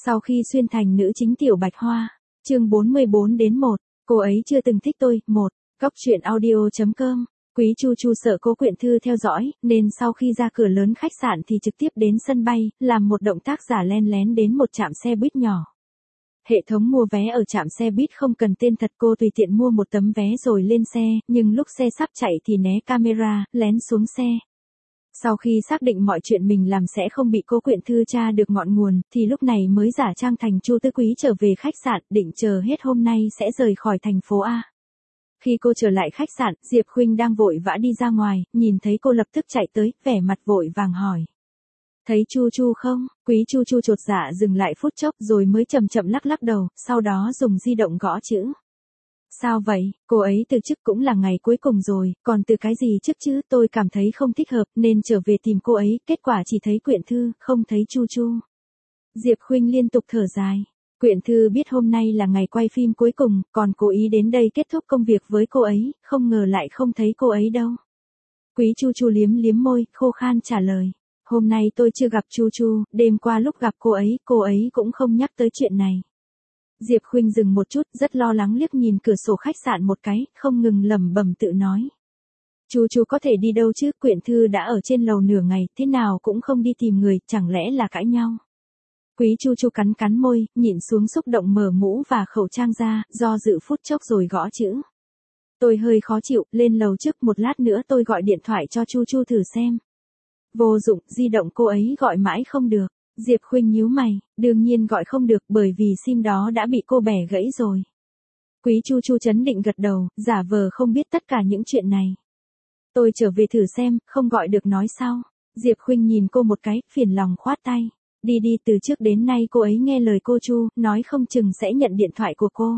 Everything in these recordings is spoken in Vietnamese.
Sau khi xuyên thành nữ chính Tiểu Bạch Hoa, chương 44-1, cô ấy chưa từng thích tôi, 1, góc truyện audio.com. Quý Chu Chu sợ Cố Quyện Thư theo dõi, nên sau khi ra cửa lớn khách sạn thì trực tiếp đến sân bay, làm một động tác giả len lén đến một trạm xe buýt nhỏ. Hệ thống mua vé ở trạm xe buýt không cần tên thật, cô tùy tiện mua một tấm vé rồi lên xe, nhưng lúc xe sắp chạy thì né camera, lén xuống xe. Sau khi xác định mọi chuyện mình làm sẽ không bị Cố Quyện Thư tra được ngọn nguồn, thì lúc này mới giả trang thành Chu Tứ Quý trở về khách sạn, định chờ hết hôm nay sẽ rời khỏi thành phố A. Khi cô trở lại khách sạn, Diệp Khuynh đang vội vã đi ra ngoài, nhìn thấy cô lập tức chạy tới, vẻ mặt vội vàng hỏi. Thấy Chu Chu không? Quý Chu Chu chột dạ dừng lại phút chốc rồi mới chậm chậm lắc lắc đầu, sau đó dùng di động gõ chữ. Sao vậy, cô ấy từ chức cũng là ngày cuối cùng rồi, còn từ cái gì trước chứ, tôi cảm thấy không thích hợp nên trở về tìm cô ấy, kết quả chỉ thấy Quyện Thư, không thấy Chu Chu. Diệp Khuynh liên tục thở dài. Quyện Thư biết hôm nay là ngày quay phim cuối cùng, còn cố ý đến đây kết thúc công việc với cô ấy, không ngờ lại không thấy cô ấy đâu. Quý Chu Chu liếm liếm môi, khô khan trả lời. Hôm nay tôi chưa gặp Chu Chu, đêm qua lúc gặp cô ấy cũng không nhắc tới chuyện này. Diệp Khuynh dừng một chút, rất lo lắng liếc nhìn cửa sổ khách sạn một cái, không ngừng lẩm bẩm tự nói. Chu Chu có thể đi đâu chứ, Quyện Thư đã ở trên lầu nửa ngày, thế nào cũng không đi tìm người, chẳng lẽ là cãi nhau. Quý Chu Chu cắn cắn môi, nhịn xuống xúc động mở mũ và khẩu trang ra, do dự phút chốc rồi gõ chữ. Tôi hơi khó chịu, lên lầu trước, một lát nữa tôi gọi điện thoại cho Chu Chu thử xem. Vô dụng, di động cô ấy gọi mãi không được. Diệp Khuynh nhíu mày, đương nhiên gọi không được bởi vì sim đó đã bị cô bẻ gãy rồi. Quý Chu Chu chấn định gật đầu, giả vờ không biết tất cả những chuyện này. Tôi trở về thử xem, không gọi được nói sao. Diệp Khuynh nhìn cô một cái, phiền lòng khoát tay. Đi đi, từ trước đến nay cô ấy nghe lời cô Chu, nói không chừng sẽ nhận điện thoại của cô.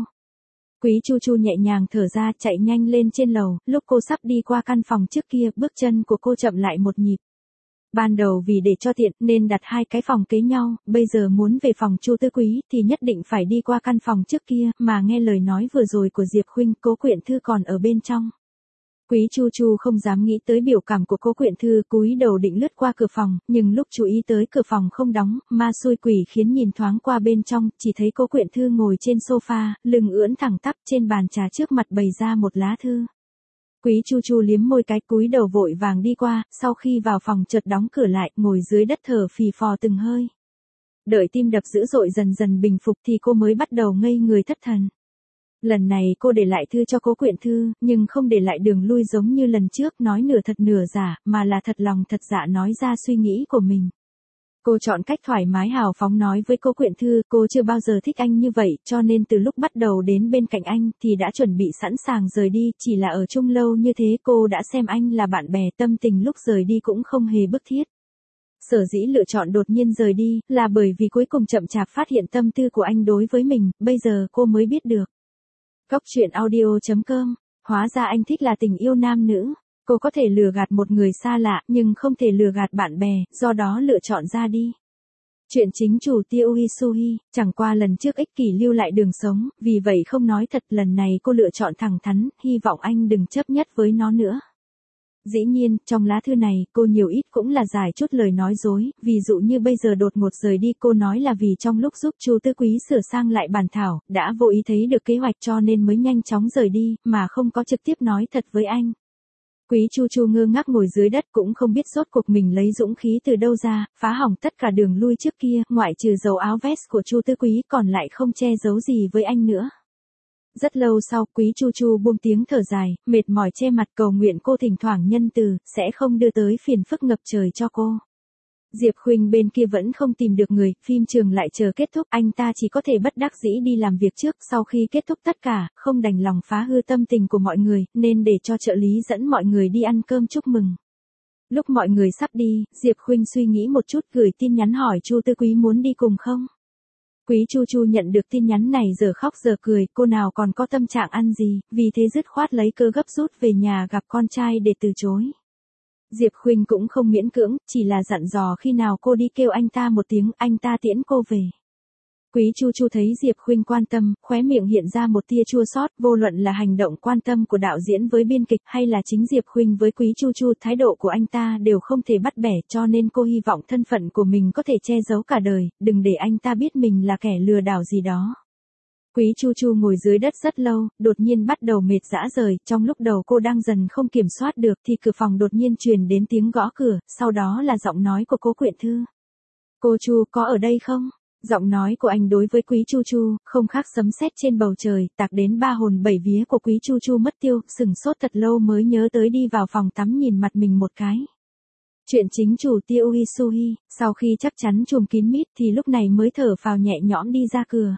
Quý Chu Chu nhẹ nhàng thở ra, chạy nhanh lên trên lầu, lúc cô sắp đi qua căn phòng trước kia, bước chân của cô chậm lại một nhịp. Ban đầu vì để cho tiện nên đặt hai cái phòng kế nhau, bây giờ muốn về phòng Chu Tứ Quý thì nhất định phải đi qua căn phòng trước kia, mà nghe lời nói vừa rồi của Diệp Khuynh, Cố Quyện Thư còn ở bên trong. Quý Chu Chu không dám nghĩ tới biểu cảm của Cố Quyện Thư, cúi đầu định lướt qua cửa phòng, nhưng lúc chú ý tới cửa phòng không đóng, ma xui quỷ khiến nhìn thoáng qua bên trong, chỉ thấy Cố Quyện Thư ngồi trên sofa, lưng ưỡn thẳng tắp, trên bàn trà trước mặt bày ra một lá thư. Quý Chu Chu liếm môi cái, cúi đầu vội vàng đi qua, sau khi vào phòng chợt đóng cửa lại, ngồi dưới đất thở phì phò từng hơi. Đợi tim đập dữ dội dần dần bình phục thì cô mới bắt đầu ngây người thất thần. Lần này cô để lại thư cho Cố Quyện Thư, nhưng không để lại đường lui giống như lần trước nói nửa thật nửa giả, mà là thật lòng thật dạ nói ra suy nghĩ của mình. Cô chọn cách thoải mái hào phóng nói với Cố Quyện Thư, cô chưa bao giờ thích anh như vậy, cho nên từ lúc bắt đầu đến bên cạnh anh thì đã chuẩn bị sẵn sàng rời đi, chỉ là ở chung lâu như thế cô đã xem anh là bạn bè, tâm tình lúc rời đi cũng không hề bức thiết. Sở dĩ lựa chọn đột nhiên rời đi, là bởi vì cuối cùng chậm chạp phát hiện tâm tư của anh đối với mình, bây giờ cô mới biết được. Góc truyện audio.com, hóa ra anh thích là tình yêu nam nữ. Cô có thể lừa gạt một người xa lạ, nhưng không thể lừa gạt bạn bè, do đó lựa chọn ra đi. Chuyện chính chủ Tiêu Hisuhi, chẳng qua lần trước ích kỷ lưu lại đường sống, vì vậy không nói thật, lần này cô lựa chọn thẳng thắn, hy vọng anh đừng chấp nhất với nó nữa. Dĩ nhiên, trong lá thư này, cô nhiều ít cũng là giải chút lời nói dối, ví dụ như bây giờ đột ngột rời đi, cô nói là vì trong lúc giúp Chu Tứ Quý sửa sang lại bản thảo, đã vô ý thấy được kế hoạch cho nên mới nhanh chóng rời đi, mà không có trực tiếp nói thật với anh. Quý Chu Chu ngơ ngác ngồi dưới đất cũng không biết rốt cuộc mình lấy dũng khí từ đâu ra, phá hỏng tất cả đường lui trước kia, ngoại trừ dấu áo vest của Chu Tứ Quý còn lại không che giấu gì với anh nữa. Rất lâu sau, Quý Chu Chu buông tiếng thở dài, mệt mỏi che mặt cầu nguyện cô thỉnh thoảng nhân từ, sẽ không đưa tới phiền phức ngập trời cho cô. Diệp Khuynh bên kia vẫn không tìm được người, phim trường lại chờ kết thúc, anh ta chỉ có thể bất đắc dĩ đi làm việc trước, sau khi kết thúc tất cả, không đành lòng phá hư tâm tình của mọi người, nên để cho trợ lý dẫn mọi người đi ăn cơm chúc mừng. Lúc mọi người sắp đi, Diệp Khuynh suy nghĩ một chút gửi tin nhắn hỏi Chu Tứ Quý muốn đi cùng không. Quý Chu Chu nhận được tin nhắn này giờ khóc giờ cười, cô nào còn có tâm trạng ăn gì, vì thế dứt khoát lấy cơ gấp rút về nhà gặp con trai để từ chối. Diệp Khuynh cũng không miễn cưỡng, chỉ là dặn dò khi nào cô đi kêu anh ta một tiếng, anh ta tiễn cô về. Quý Chu Chu thấy Diệp Khuynh quan tâm, khóe miệng hiện ra một tia chua xót, vô luận là hành động quan tâm của đạo diễn với biên kịch hay là chính Diệp Khuynh với Quý Chu Chu, thái độ của anh ta đều không thể bắt bẻ, cho nên cô hy vọng thân phận của mình có thể che giấu cả đời, đừng để anh ta biết mình là kẻ lừa đảo gì đó. Quý Chu Chu ngồi dưới đất rất lâu, đột nhiên bắt đầu mệt rã rời, trong lúc đầu cô đang dần không kiểm soát được thì cửa phòng đột nhiên truyền đến tiếng gõ cửa, sau đó là giọng nói của Cố Quyện Thư. Cô Chu, có ở đây không? Giọng nói của anh đối với Quý Chu Chu, không khác sấm sét trên bầu trời, tạc đến ba hồn bảy vía của Quý Chu Chu mất tiêu, sừng sốt thật lâu mới nhớ tới đi vào phòng tắm nhìn mặt mình một cái. Chuyện chính chủ Tiêu Uy Suhi, sau khi chắc chắn chùm kín mít thì lúc này mới thở phào nhẹ nhõm đi ra cửa.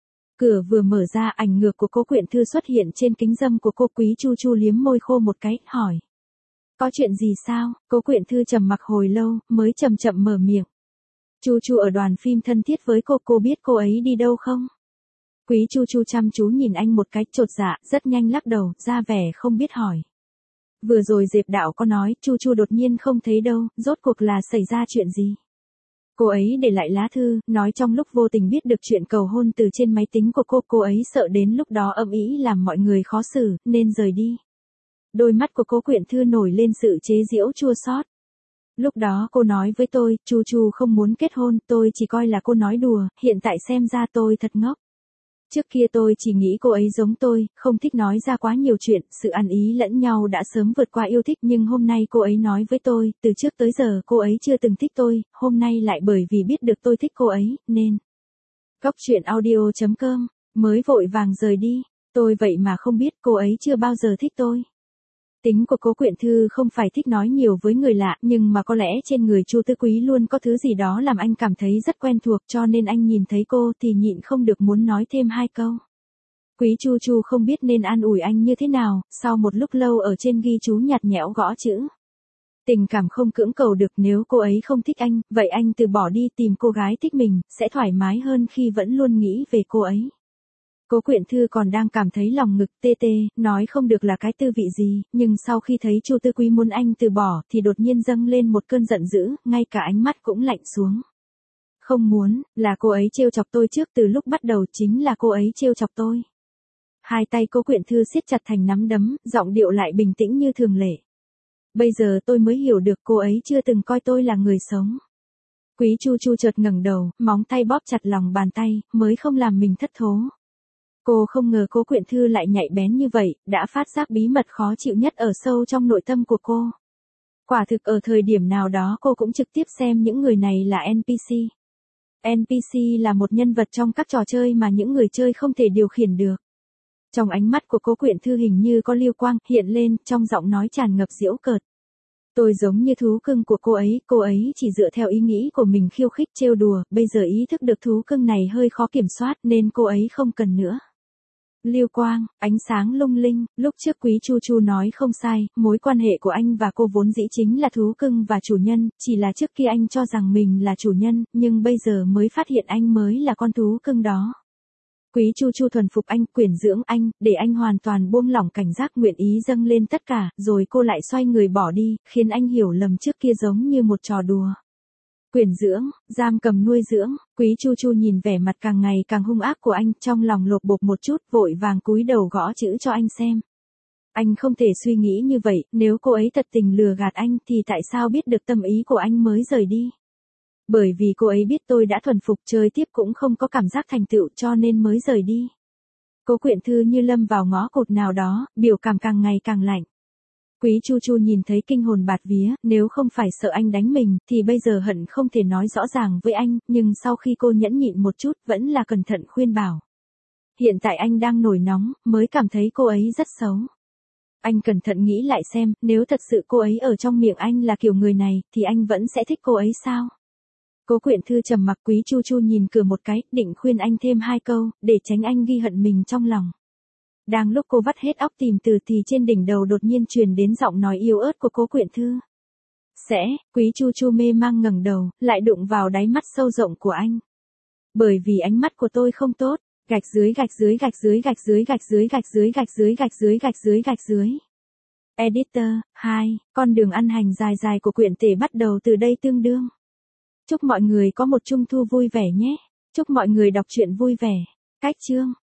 Cửa vừa mở ra, ảnh ngược của Cố Quyện Thư xuất hiện trên kính râm của cô. Quý Chu Chu liếm môi khô một cái, hỏi. Có chuyện gì sao? Cố Quyện Thư trầm mặc hồi lâu, mới chậm chậm mở miệng. Chu Chu ở đoàn phim thân thiết với cô biết cô ấy đi đâu không? Quý Chu Chu chăm chú nhìn anh một cái, chột dạ, rất nhanh lắc đầu, ra vẻ không biết hỏi. Vừa rồi Diệp đạo có nói, Chu Chu đột nhiên không thấy đâu, rốt cuộc là xảy ra chuyện gì? Cô ấy để lại lá thư, nói trong lúc vô tình biết được chuyện cầu hôn từ trên máy tính của cô ấy sợ đến lúc đó âm ĩ làm mọi người khó xử, nên rời đi. Đôi mắt của Cố Quyện Thư nổi lên sự chế giễu chua xót. Lúc đó cô nói với tôi, Chu Chu không muốn kết hôn, tôi chỉ coi là cô nói đùa, hiện tại xem ra tôi thật ngốc. Trước kia tôi chỉ nghĩ cô ấy giống tôi, không thích nói ra quá nhiều chuyện, sự ăn ý lẫn nhau đã sớm vượt qua yêu thích, nhưng hôm nay cô ấy nói với tôi, từ trước tới giờ cô ấy chưa từng thích tôi, hôm nay lại bởi vì biết được tôi thích cô ấy, nên. Góc truyện audio.com, mới vội vàng rời đi, tôi vậy mà không biết cô ấy chưa bao giờ thích tôi. Tính của Cố Quyện Thư không phải thích nói nhiều với người lạ, nhưng mà có lẽ trên người Chu Tư Quý luôn có thứ gì đó làm anh cảm thấy rất quen thuộc, cho nên anh nhìn thấy cô thì nhịn không được muốn nói thêm hai câu. Quý Chu Chu không biết nên an ủi anh như thế nào, sau một lúc lâu ở trên ghi chú nhạt nhẽo gõ chữ. Tình cảm không cưỡng cầu được, nếu cô ấy không thích anh, vậy anh từ bỏ đi tìm cô gái thích mình, sẽ thoải mái hơn khi vẫn luôn nghĩ về cô ấy. Cố Quyện Thư còn đang cảm thấy lòng ngực tê tê, nói không được là cái tư vị gì, nhưng sau khi thấy Chu Tư Quý muốn anh từ bỏ thì đột nhiên dâng lên một cơn giận dữ, ngay cả ánh mắt cũng lạnh xuống. Không muốn, là cô ấy trêu chọc tôi trước, từ lúc bắt đầu chính là cô ấy trêu chọc tôi. Hai tay Cố Quyện Thư siết chặt thành nắm đấm, giọng điệu lại bình tĩnh như thường lệ. Bây giờ tôi mới hiểu được cô ấy chưa từng coi tôi là người sống. Quý Chu Chu chợt ngẩng đầu, móng tay bóp chặt lòng bàn tay, mới không làm mình thất thố. Cô không ngờ Cố Quyện Thư lại nhạy bén như vậy, đã phát giác bí mật khó chịu nhất ở sâu trong nội tâm của cô. Quả thực ở thời điểm nào đó cô cũng trực tiếp xem những người này là NPC. NPC là một nhân vật trong các trò chơi mà những người chơi không thể điều khiển được. Trong ánh mắt của Cố Quyện Thư hình như có lưu quang hiện lên, trong giọng nói tràn ngập giễu cợt. Tôi giống như thú cưng của cô ấy chỉ dựa theo ý nghĩ của mình khiêu khích trêu đùa, bây giờ ý thức được thú cưng này hơi khó kiểm soát nên cô ấy không cần nữa. Lưu quang, ánh sáng lung linh, lúc trước Quý Chu Chu nói không sai, mối quan hệ của anh và cô vốn dĩ chính là thú cưng và chủ nhân, chỉ là trước kia anh cho rằng mình là chủ nhân, nhưng bây giờ mới phát hiện anh mới là con thú cưng đó. Quý Chu Chu thuần phục anh, quyển dưỡng anh, để anh hoàn toàn buông lỏng cảnh giác, nguyện ý dâng lên tất cả, rồi cô lại xoay người bỏ đi, khiến anh hiểu lầm trước kia giống như một trò đùa. Quyển dưỡng, giam cầm nuôi dưỡng, Quý Chu Chu nhìn vẻ mặt càng ngày càng hung ác của anh, trong lòng lột bột một chút, vội vàng cúi đầu gõ chữ cho anh xem. Anh không thể suy nghĩ như vậy, nếu cô ấy thật tình lừa gạt anh thì tại sao biết được tâm ý của anh mới rời đi? Bởi vì cô ấy biết tôi đã thuần phục, chơi tiếp cũng không có cảm giác thành tựu cho nên mới rời đi. Cố Quyện Thư như lâm vào ngõ cụt nào đó, biểu cảm càng ngày càng lạnh. Quý Chu Chu nhìn thấy kinh hồn bạt vía, nếu không phải sợ anh đánh mình, thì bây giờ hận không thể nói rõ ràng với anh, nhưng sau khi cô nhẫn nhịn một chút, vẫn là cẩn thận khuyên bảo. Hiện tại anh đang nổi nóng, mới cảm thấy cô ấy rất xấu. Anh cẩn thận nghĩ lại xem, nếu thật sự cô ấy ở trong miệng anh là kiểu người này, thì anh vẫn sẽ thích cô ấy sao? Cố Quyện Thư trầm mặc. Quý Chu Chu nhìn cửa một cái, định khuyên anh thêm hai câu, để tránh anh ghi hận mình trong lòng. Đang lúc cô vắt hết óc tìm từ thì trên đỉnh đầu đột nhiên truyền đến giọng nói yếu ớt của Cố Quyện Thư. Quý Chu Chu mê mang ngẩng đầu, lại đụng vào đáy mắt sâu rộng của anh. Bởi vì ánh mắt của tôi không tốt, gạch dưới gạch dưới gạch dưới gạch dưới gạch dưới gạch dưới gạch dưới gạch dưới gạch dưới gạch dưới. Editor, 2, con đường ăn hành dài dài của quyển tể bắt đầu từ đây tương đương. Chúc mọi người có một trung thu vui vẻ nhé. Chúc mọi người đọc truyện vui vẻ. Cách chương